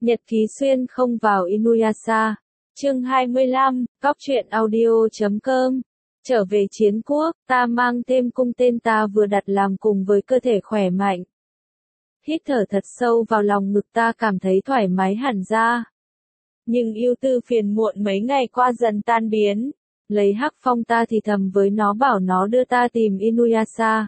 Nhật ký xuyên không vào Inuyasha. Chương 25, Góc truyện audio.com. Trở về chiến quốc, ta mang thêm cung tên ta vừa đặt làm cùng với cơ thể khỏe mạnh. Hít thở thật sâu vào lòng ngực, ta cảm thấy thoải mái hẳn ra. Nhưng ưu tư phiền muộn mấy ngày qua dần tan biến. Lấy Hắc Phong ta thì thầm với nó bảo nó đưa ta tìm Inuyasha.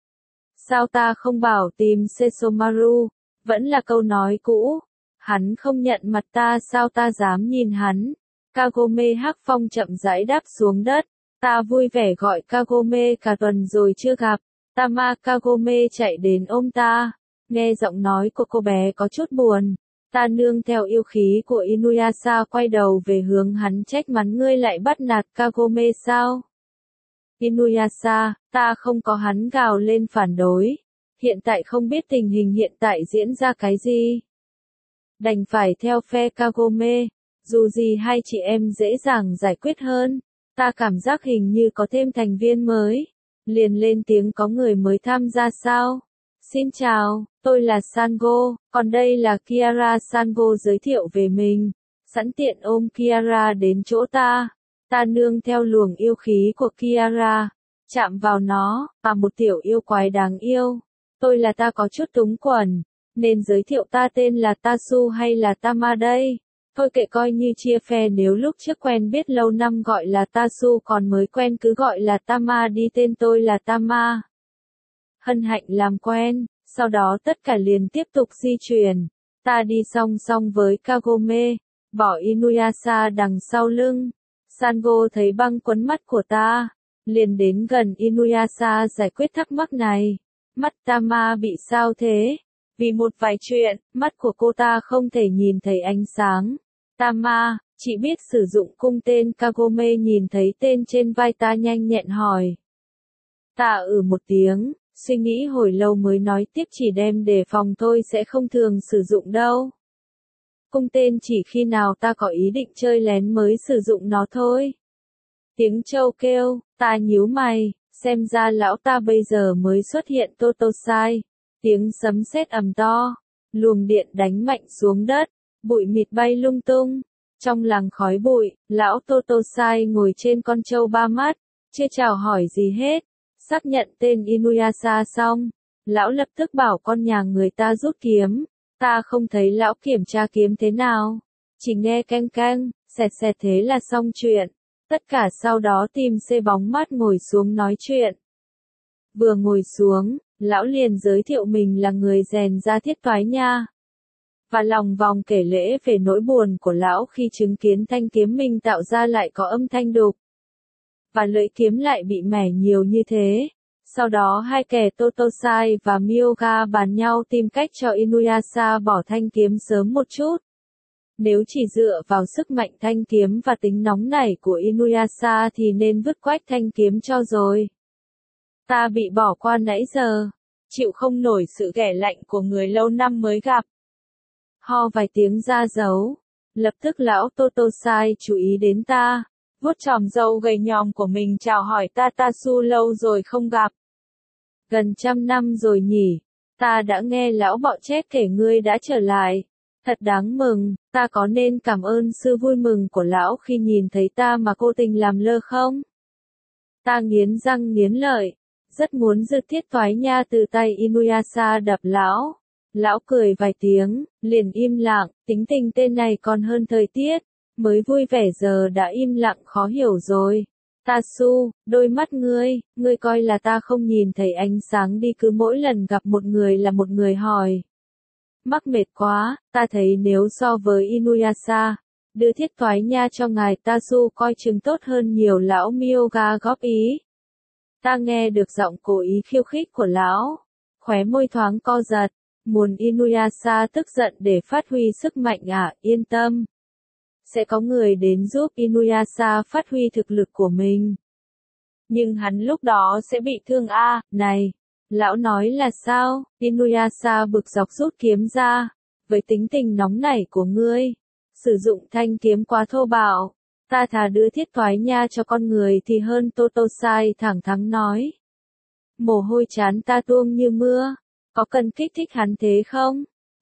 Sao ta không bảo tìm Sesomaru? Vẫn là câu nói cũ. Hắn không nhận mặt ta, sao ta dám nhìn hắn? Kagome Hắc Phong chậm rãi đáp xuống đất. Ta vui vẻ gọi Kagome, cả tuần rồi chưa gặp. Tama Kagome chạy đến ôm ta. Nghe giọng nói của cô bé có chút buồn. Ta nương theo yêu khí của Inuyasha quay đầu về hướng hắn, trách mắng: ngươi lại bắt nạt Kagome sao? Inuyasha, ta không có, hắn gào lên phản đối. Hiện tại không biết tình hình hiện tại diễn ra cái gì. Đành phải theo phe Kagome, dù gì hai chị em dễ dàng giải quyết hơn. Ta cảm giác hình như có thêm thành viên mới. Liền lên tiếng: có người mới tham gia sao? Xin chào, tôi là Sango, còn đây là Kiara. Sango giới thiệu về mình, sẵn tiện ôm Kiara đến chỗ ta. Ta nương theo luồng yêu khí của Kiara, chạm vào nó, một tiểu yêu quái đáng yêu. Tôi là ta có chút túng quẫn, nên giới thiệu ta tên là Tasu hay là Tama đây? Thôi kệ, coi như chia phe, nếu lúc trước quen biết lâu năm gọi là Tasu, còn mới quen cứ gọi là Tama đi. Tên tôi là Tama. Hân hạnh làm quen, sau đó tất cả liền tiếp tục di chuyển. Ta đi song song với Kagome, bỏ Inuyasha đằng sau lưng. Sango thấy băng quấn mắt của ta, liền đến gần Inuyasha giải quyết thắc mắc này. Mắt Tama bị sao thế? Vì một vài chuyện, mắt của cô ta không thể nhìn thấy ánh sáng. Tama, chị biết sử dụng cung tên. Kagome nhìn thấy tên trên vai ta nhanh nhẹn hỏi. Ta một tiếng, suy nghĩ hồi lâu mới nói tiếp: chỉ đem đề phòng thôi, sẽ không thường sử dụng đâu. Cung tên chỉ khi nào ta có ý định chơi lén mới sử dụng nó thôi. Tiếng trâu kêu, ta nhíu mày, xem ra lão ta bây giờ mới xuất hiện. Totosai. Tiếng sấm sét ầm to, luồng điện đánh mạnh xuống đất, bụi mịt bay lung tung. Trong làng khói bụi, lão Totosai ngồi trên con trâu ba mắt, chưa chào hỏi gì hết. Xác nhận tên Inuyasha xong, lão lập tức bảo con nhà người ta rút kiếm. Ta không thấy lão kiểm tra kiếm thế nào, chỉ nghe canh canh, xẹt xẹt, thế là xong chuyện. Tất cả sau đó tìm xe bóng mát ngồi xuống nói chuyện. Vừa ngồi xuống, lão liền giới thiệu mình là người rèn ra thiết toái nha. Và lòng vòng kể lễ về nỗi buồn của lão khi chứng kiến thanh kiếm mình tạo ra lại có âm thanh đục. Và lưỡi kiếm lại bị mẻ nhiều như thế. Sau đó hai kẻ Totosai và Myoga bàn nhau tìm cách cho Inuyasha bỏ thanh kiếm sớm một chút. Nếu chỉ dựa vào sức mạnh thanh kiếm và tính nóng nảy của Inuyasha thì nên vứt quách thanh kiếm cho rồi. Ta bị bỏ qua nãy giờ, chịu không nổi sự ghẻ lạnh của người lâu năm mới gặp. Ho vài tiếng ra dấu, lập tức lão Totosai chú ý đến ta, vuốt chòm râu gầy nhòm của mình chào hỏi ta: Tasu, lâu rồi không gặp. Gần 100 năm rồi nhỉ? Ta đã nghe lão bọ chét kể ngươi đã trở lại. Thật đáng mừng. Ta có nên cảm ơn sự vui mừng của lão khi nhìn thấy ta mà cố tình làm lơ không? Ta nghiến răng nghiến lợi, rất muốn giật thiết toái nha từ tay Inuyasha đập lão. Lão cười vài tiếng, liền im lặng. Tính tình tên này còn hơn thời tiết, mới vui vẻ giờ đã im lặng khó hiểu rồi. Tasu, đôi mắt ngươi coi là ta không nhìn thấy ánh sáng đi, cứ mỗi lần gặp một người là một người hỏi. Mắc mệt quá, ta thấy nếu so với Inuyasha, đưa thiết toái nha cho ngài Tasu coi chừng tốt hơn nhiều. Lão Myoga góp ý. Ta nghe được giọng cố ý khiêu khích của lão, khóe môi thoáng co giật. Muốn Inuyasha tức giận để phát huy sức mạnh à? Yên tâm, sẽ có người đến giúp Inuyasha phát huy thực lực của mình. Nhưng hắn lúc đó sẽ bị thương à? Này, lão nói là sao? Inuyasha bực dọc rút kiếm ra. Với tính tình nóng nảy của ngươi, sử dụng thanh kiếm quá thô bạo. Ta thà đưa thiết toái nha cho con người thì hơn. Totosai thẳng thắn nói. Mồ hôi chán ta tuôn như mưa. Có cần kích thích hắn thế không?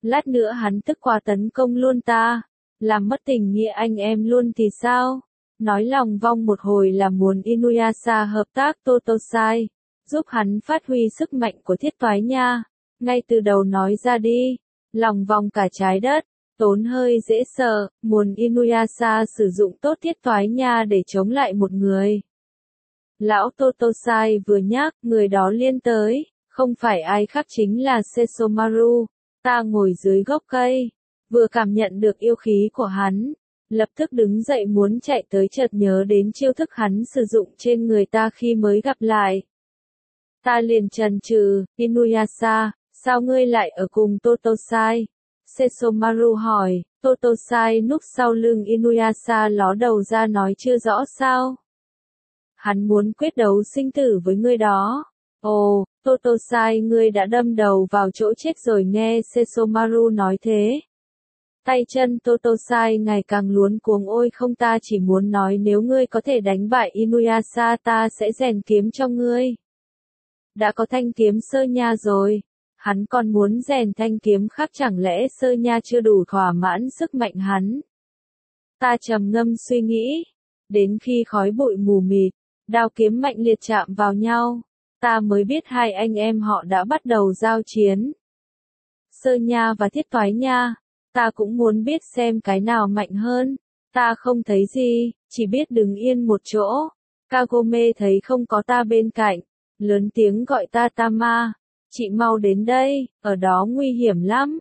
Lát nữa hắn tức quá tấn công luôn ta, làm mất tình nghĩa anh em luôn thì sao? Nói lòng vòng một hồi là muốn Inuyasha hợp tác Totosai, giúp hắn phát huy sức mạnh của thiết toái nha. Ngay từ đầu nói ra đi, lòng vòng cả trái đất, tốn hơi dễ sợ, muốn Inuyasha sử dụng tốt thiết toái nha để chống lại một người. Lão Totosai vừa nhắc, người đó liên tới, không phải ai khác chính là Sesomaru. Ta ngồi dưới gốc cây, vừa cảm nhận được yêu khí của hắn, lập tức đứng dậy muốn chạy tới chợt nhớ đến chiêu thức hắn sử dụng trên người ta khi mới gặp lại. Ta liền chần chừ, Inuyasha, sao ngươi lại ở cùng Totosai? Sesomaru hỏi, Totosai núp sau lưng Inuyasha ló đầu ra nói chưa rõ sao? Hắn muốn quyết đấu sinh tử với ngươi đó. Ồ, Totosai ngươi đã đâm đầu vào chỗ chết rồi nghe Sesomaru nói thế. Tay chân Totosai ngày càng luống cuống ôi không ta chỉ muốn nói nếu ngươi có thể đánh bại Inuyasha ta sẽ rèn kiếm cho ngươi. Đã có thanh kiếm sơ nha rồi. Hắn còn muốn rèn thanh kiếm khác chẳng lẽ sơ nha chưa đủ thỏa mãn sức mạnh hắn. Ta trầm ngâm suy nghĩ. Đến khi khói bụi mù mịt, đao kiếm mạnh liệt chạm vào nhau. Ta mới biết hai anh em họ đã bắt đầu giao chiến. Sơ nha và thiết toái nha. Ta cũng muốn biết xem cái nào mạnh hơn. Ta không thấy gì, chỉ biết đứng yên một chỗ. Kagome thấy không có ta bên cạnh, lớn tiếng gọi ta Tama. Chị mau đến đây, ở đó nguy hiểm lắm.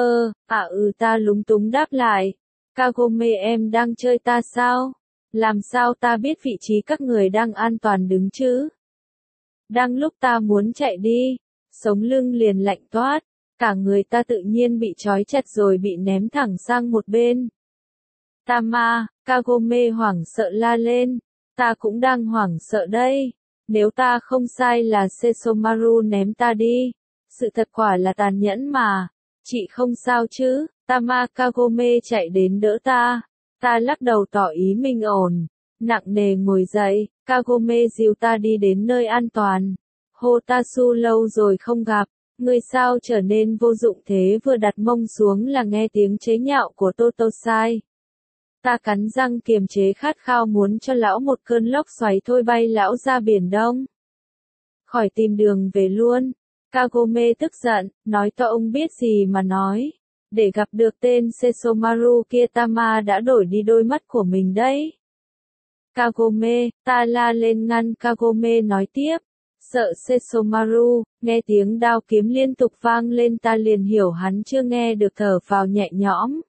Ta lúng túng đáp lại. Kagome em đang chơi ta sao? Làm sao ta biết vị trí các người đang an toàn đứng chứ? Đang lúc ta muốn chạy đi, sống lưng liền lạnh toát, cả người ta tự nhiên bị trói chặt rồi bị ném thẳng sang một bên. Tama, Kagome hoảng sợ la lên, ta cũng đang hoảng sợ đây, nếu ta không sai là Sesomaru ném ta đi, sự thật quả là tàn nhẫn mà, chị không sao chứ, Tama Kagome chạy đến đỡ ta, ta lắc đầu tỏ ý mình ổn, nặng nề ngồi dậy, Kagome dìu ta đi đến nơi an toàn. Hotasu lâu rồi không gặp, ngươi sao trở nên vô dụng thế vừa đặt mông xuống là nghe tiếng chế nhạo của Totosai. Ta cắn răng kiềm chế khát khao muốn cho lão một cơn lốc xoáy thôi bay lão ra biển Đông. Khỏi tìm đường về luôn. Kagome tức giận, nói to ông biết gì mà nói. Để gặp được tên Sesomaru kia Tama đã đổi đi đôi mắt của mình đấy. Kagome, ta la lên ngăn Kagome nói tiếp. Sợ Sesomaru, nghe tiếng đao kiếm liên tục vang lên ta liền hiểu hắn chưa nghe được thở phào nhẹ nhõm.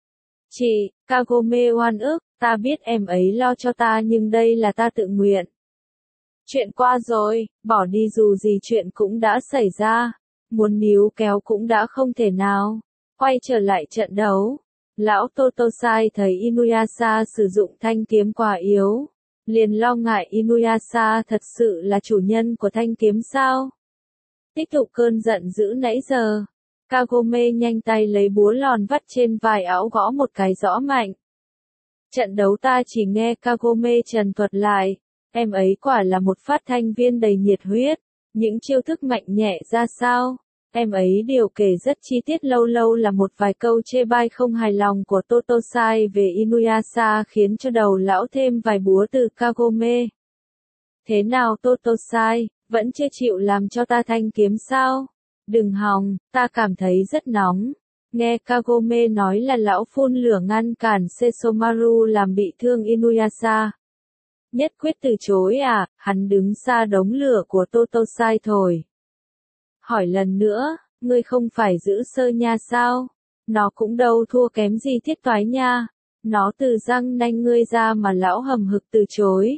Chị, Kagome oan ức, ta biết em ấy lo cho ta nhưng đây là ta tự nguyện. Chuyện qua rồi, bỏ đi dù gì chuyện cũng đã xảy ra, muốn níu kéo cũng đã không thể nào. Quay trở lại trận đấu, lão Totosai thấy Inuyasha sử dụng thanh kiếm quá yếu. Liền lo ngại Inuyasha thật sự là chủ nhân của thanh kiếm sao? Tích tụ cơn giận dữ nãy giờ. Kagome nhanh tay lấy búa lòn vắt trên vai áo gõ một cái rõ mạnh. Trận đấu ta chỉ nghe Kagome trần thuật lại. Em ấy quả là một phát thanh viên đầy nhiệt huyết. Những chiêu thức mạnh nhẹ ra sao? Em ấy điều kể rất chi tiết lâu lâu là một vài câu chê bai không hài lòng của Totosai về Inuyasha khiến cho đầu lão thêm vài búa từ Kagome. Thế nào Totosai, vẫn chưa chịu làm cho ta thanh kiếm sao? Đừng hòng, ta cảm thấy rất nóng. Nghe Kagome nói là lão phun lửa ngăn cản Sesomaru làm bị thương Inuyasha. Nhất quyết từ chối à, hắn đứng xa đống lửa của Totosai thổi. Hỏi lần nữa, ngươi không phải giữ sơ nha sao? Nó cũng đâu thua kém gì thiết toái nha. Nó từ răng nanh ngươi ra mà lão hầm hực từ chối.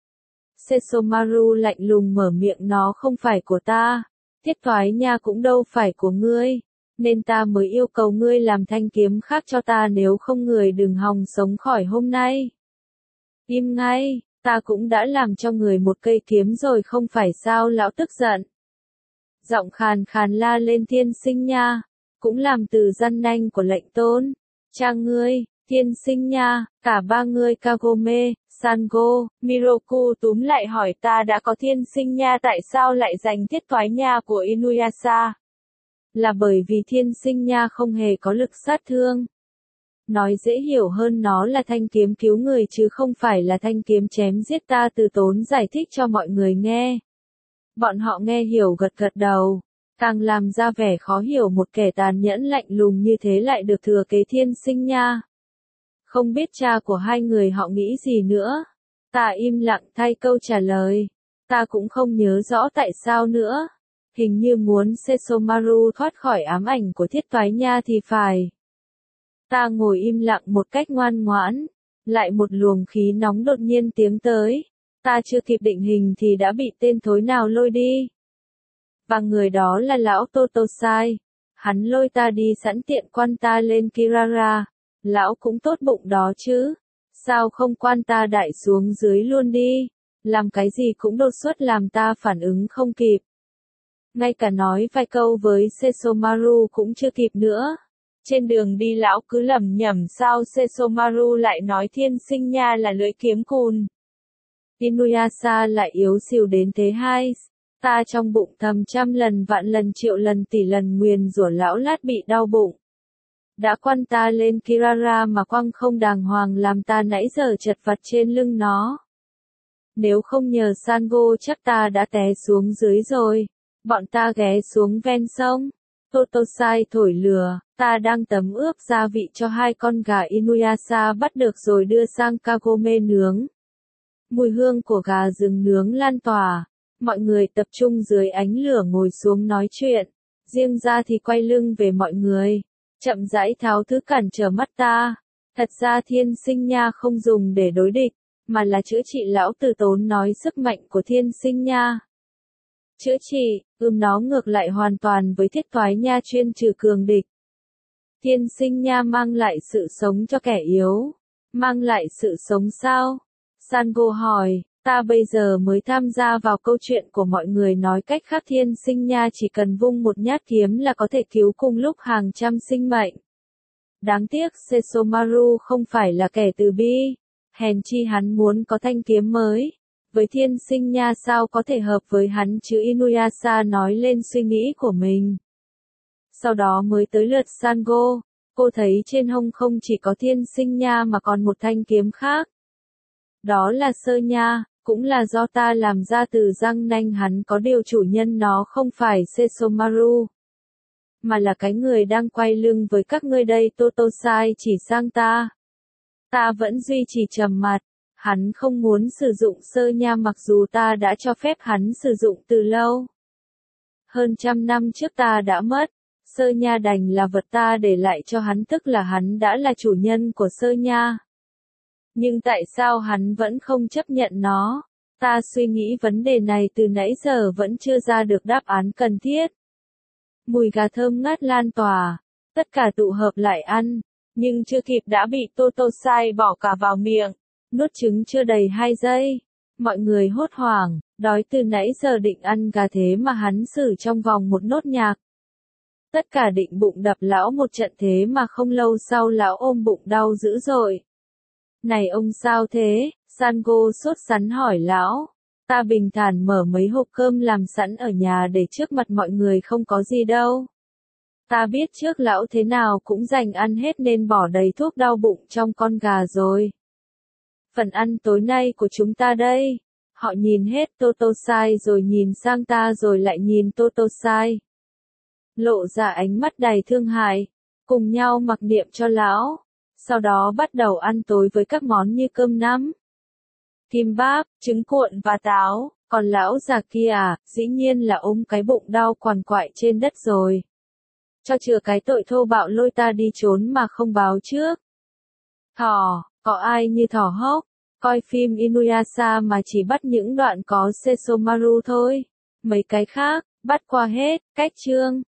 Sesomaru lạnh lùng mở miệng nó không phải của ta. Thiết toái nha cũng đâu phải của ngươi. Nên ta mới yêu cầu ngươi làm thanh kiếm khác cho ta nếu không người đừng hòng sống khỏi hôm nay. Im ngay, ta cũng đã làm cho người một cây kiếm rồi không phải sao lão tức giận. Giọng khàn khàn la lên thiên sinh nha, cũng làm từ răn nanh của lệnh tôn. Cha ngươi, thiên sinh nha, cả ba người Kagome, Sango, Miroku túm lại hỏi ta đã có thiên sinh nha tại sao lại giành thiết toái nha của Inuyasha. là bởi vì thiên sinh nha không hề có lực sát thương. Nói dễ hiểu hơn, nó là thanh kiếm cứu người chứ không phải là thanh kiếm chém giết. Ta từ tốn giải thích cho mọi người nghe. Bọn họ nghe hiểu gật gật đầu, càng làm ra vẻ khó hiểu, một kẻ tàn nhẫn lạnh lùng như thế lại được thừa kế thiên sinh nha. Không biết cha của hai người họ nghĩ gì nữa. Ta im lặng thay câu trả lời. Ta cũng không nhớ rõ tại sao nữa. Hình như muốn Sesomaru thoát khỏi ám ảnh của Thiết Toái Nha thì phải. Ta ngồi im lặng một cách ngoan ngoãn. Lại một luồng khí nóng đột nhiên tiến tới. Ta chưa kịp định hình thì đã bị tên thối nào lôi đi. Và người đó là lão Totosai. Hắn lôi ta đi sẵn tiện quan ta lên Kirara. Lão cũng tốt bụng đó chứ. Sao không quan ta đại xuống dưới luôn đi. Làm cái gì cũng đột xuất làm ta phản ứng không kịp. Ngay cả nói vài câu với Sesomaru cũng chưa kịp nữa. Trên đường đi lão cứ lẩm nhẩm sao Sesomaru lại nói thiên sinh nha là lưỡi kiếm cùn. Inuyasha lại yếu xìu đến thế hai. Ta trong bụng thầm trăm lần vạn lần triệu lần tỷ lần nguyền rủa lão lát bị đau bụng. Đã quăng ta lên Kirara mà quăng không đàng hoàng làm ta nãy giờ chật vật trên lưng nó. Nếu không nhờ Sango chắc ta đã té xuống dưới rồi. Bọn ta ghé xuống ven sông. Totosai thổi lửa, ta đang tấm ướp gia vị cho hai con gà Inuyasha bắt được rồi đưa sang Kagome nướng. Mùi hương của gà rừng nướng lan tỏa. Mọi người tập trung dưới ánh lửa ngồi xuống nói chuyện. Riêng ra thì quay lưng về mọi người. Chậm rãi tháo thứ cản trở mắt ta. Thật ra thiên sinh nha không dùng để đối địch, mà là chữa trị. Lão Từ Tốn nói sức mạnh của thiên sinh nha. Chữa trị, nó ngược lại hoàn toàn với Thiết Toái Nha chuyên trừ cường địch. Thiên sinh nha mang lại sự sống cho kẻ yếu. Mang lại sự sống sao? Sango hỏi, ta bây giờ mới tham gia vào câu chuyện của mọi người, nói cách khác thiên sinh nha chỉ cần vung một nhát kiếm là có thể cứu cùng lúc hàng trăm sinh mệnh. Đáng tiếc Sesomaru không phải là kẻ từ bi. Hèn chi hắn muốn có thanh kiếm mới. Với thiên sinh nha sao có thể hợp với hắn chứ. Inuyasha nói lên suy nghĩ của mình. Sau đó mới tới lượt Sango. Cô thấy trên hông không chỉ có thiên sinh nha mà còn một thanh kiếm khác. Đó là sơ nha, cũng là do ta làm ra từ răng nanh hắn, có điều chủ nhân nó không phải Sesomaru, mà là cái người đang quay lưng với các ngươi đây. Totosai chỉ sang ta. Ta vẫn duy trì trầm mặt. Hắn không muốn sử dụng sơ nha mặc dù ta đã cho phép hắn sử dụng từ lâu. Hơn trăm năm trước ta đã mất. Sơ nha đành là vật ta để lại cho hắn, tức là hắn đã là chủ nhân của sơ nha. Nhưng tại sao hắn vẫn không chấp nhận nó? Ta suy nghĩ vấn đề này từ nãy giờ vẫn chưa ra được đáp án cần thiết. Mùi gà thơm ngát lan tỏa. Tất cả tụ hợp lại ăn. Nhưng chưa kịp đã bị Totosai bỏ cả vào miệng. Nuốt trứng chưa đầy 2 giây. Mọi người hốt hoảng, đói từ nãy giờ định ăn gà thế mà hắn xử trong vòng một nốt nhạc. Tất cả định bụng đập lão một trận thế mà không lâu sau lão ôm bụng đau dữ dội. Này ông sao thế? Sango sốt sắng hỏi lão. Ta bình thản mở mấy hộp cơm làm sẵn ở nhà để trước mặt mọi người, không có gì đâu. Ta biết trước lão thế nào cũng dành ăn hết nên bỏ đầy thuốc đau bụng trong con gà rồi. Phần ăn tối nay của chúng ta đây. Họ nhìn hết Totosai rồi nhìn sang ta rồi lại nhìn Totosai. Lộ ra ánh mắt đầy thương hại. Cùng nhau mặc niệm cho lão. Sau đó bắt đầu ăn tối với các món như cơm nắm, kimbap, trứng cuộn và táo. Còn lão già kia dĩ nhiên là ôm cái bụng đau quằn quại trên đất rồi. Cho chừa cái tội thô bạo lôi ta đi trốn mà không báo trước. Thỏ, có ai như thỏ hốc? Coi phim Inuyasha mà chỉ bắt những đoạn có Sesomaru thôi. Mấy cái khác, bắt qua hết. Cách chương.